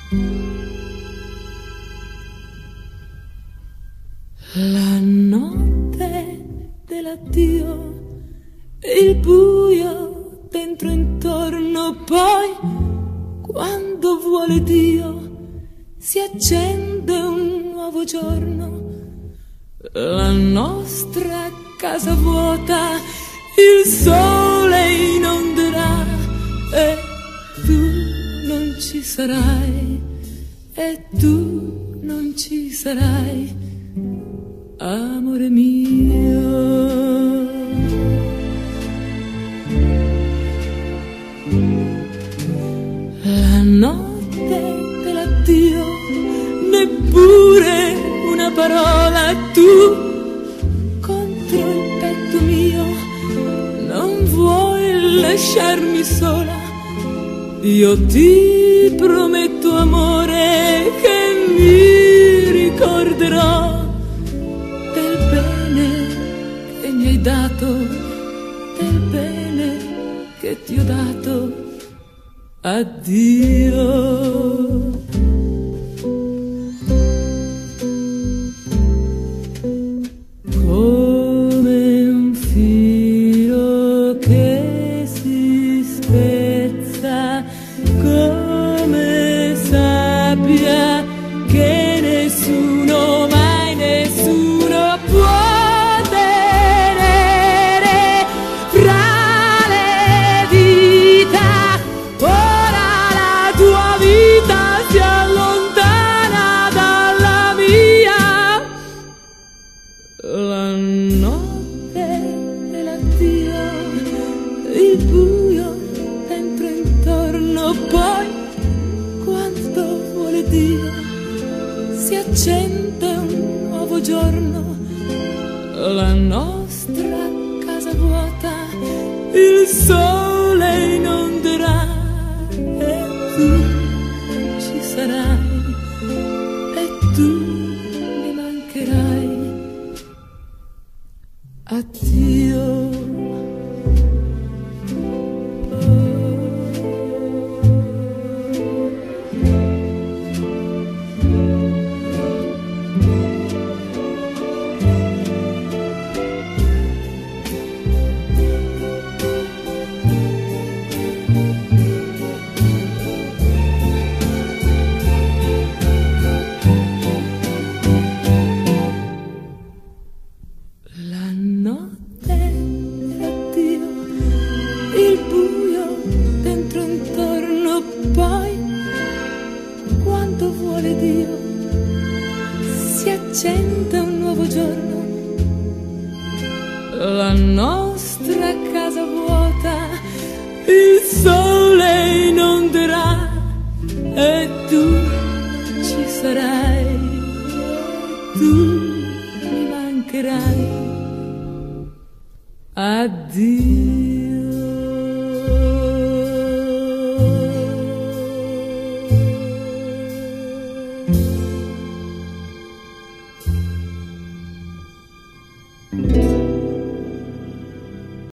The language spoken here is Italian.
La notte dell'addio, il buio dentro intorno, poi quando vuole Dio si accende un nuovo giorno. La nostra casa vuota, il sole inonderà e tu non ci sarai, e tu non ci sarai, amore mio. La notte dell'addio, neppure una parola, tu contro il petto mio non vuoi lasciarmi sola. Io ti prometto, amore, che mi ricorderò del bene che mi hai dato, del bene che ti ho dato. Addio. Come un filo che si spezza, come sabbia che nessuno, mai nessuno può tenere fra le dita. Ora la tua vita si allontana dalla mia. La notte dell'addio, il buio dentro intorno, poi quando vuole Dio si accende un nuovo giorno. La nostra casa vuota, il sole inonderà e tu ci sarai, e tu mi mancherai. Addio. La notte dell'addio, il buio dentro intorno, poi quando vuole Dio si accende un nuovo giorno. La nostra casa vuota, il sole inonderà e tu ci sarai, tu mi mancherai. Addio.